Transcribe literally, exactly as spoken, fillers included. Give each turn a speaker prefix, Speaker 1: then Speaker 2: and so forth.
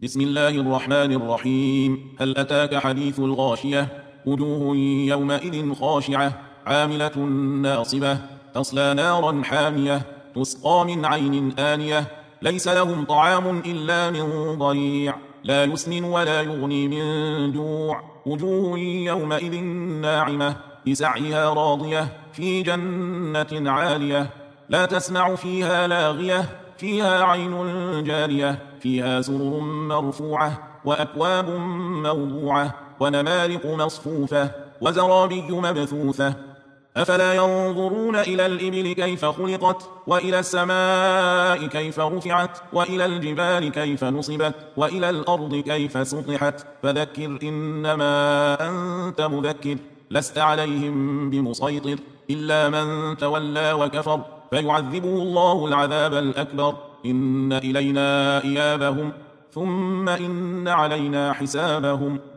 Speaker 1: بسم الله الرحمن الرحيم. هل أتاك حديث الغاشية؟ وجوه يومئذ خاشعة عاملة ناصبة تصلى نارا حامية تسقى من عين آنية ليس لهم طعام إلا من ضريع لا يسمن ولا يغني من جوع. وجوه يومئذ ناعمة لسعيها راضية في جنة عالية لا تسمع فيها لاغية فيها عين جارية فيها سرر مرفوعة وأكواب موضوعة ونمارق مصفوفة وزرابي مبثوثة. أفلا ينظرون إلى الإبل كيف خلقت وإلى السماء كيف رفعت وإلى الجبال كيف نصبت وإلى الأرض كيف سطحت فذكر إنما أنت مذكر لست عليهم بمسيطر إلا من تولى وكفر فيعذبه الله العذاب الأكبر إن إلينا إيابهم ثم إن علينا حسابهم.